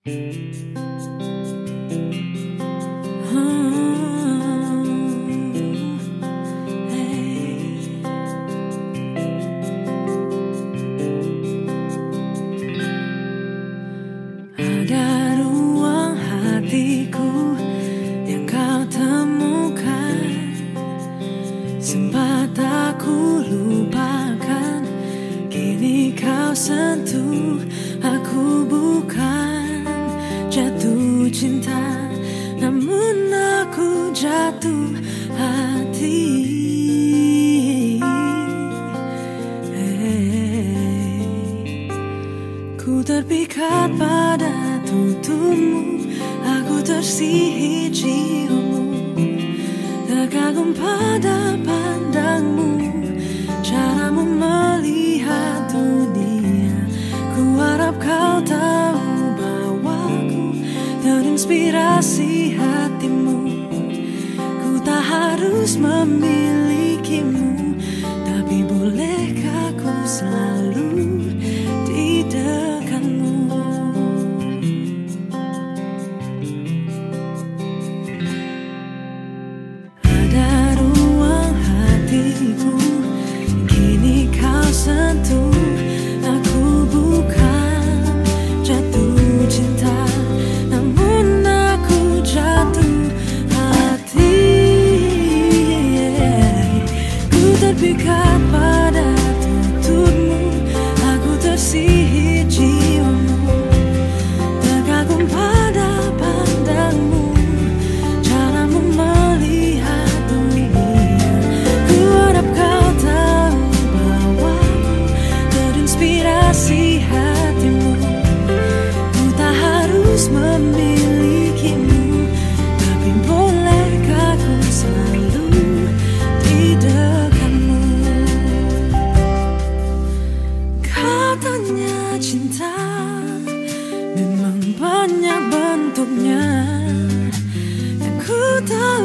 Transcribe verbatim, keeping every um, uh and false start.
Ada ruang hatiku yang kau temukan, sempat aku lupakan, kini kau sentuh. Aku bukan jatuh cinta, namun aku jatuh hati. Hey. Ku terpikat pada tutupmu, aku tersihir ciummu, terkagum pada pandangmu, caramu melihat dunia. Ku harap kau tahu bahwa ku terinspirasi hatimu. Ku tak harus memilikimu, tapi bolehkah ku selalu di dekatmu. Ada ruang hatiku, kini kau sentuh. Aku bukan jatuh cinta, namun aku jatuh hati. Ku terpikat pada tutupmu, aku tersihir jiwamu, terkagum pada pandangmu, caramu melihat dunia. Ku harap kau tahu bahwa ku terinspirasi hatimu. Ku tak harus memilikimu, tapi bolehkah ku selalu di dekatmu. Katanya cinta memang banyak bentuknya, yang ku tahu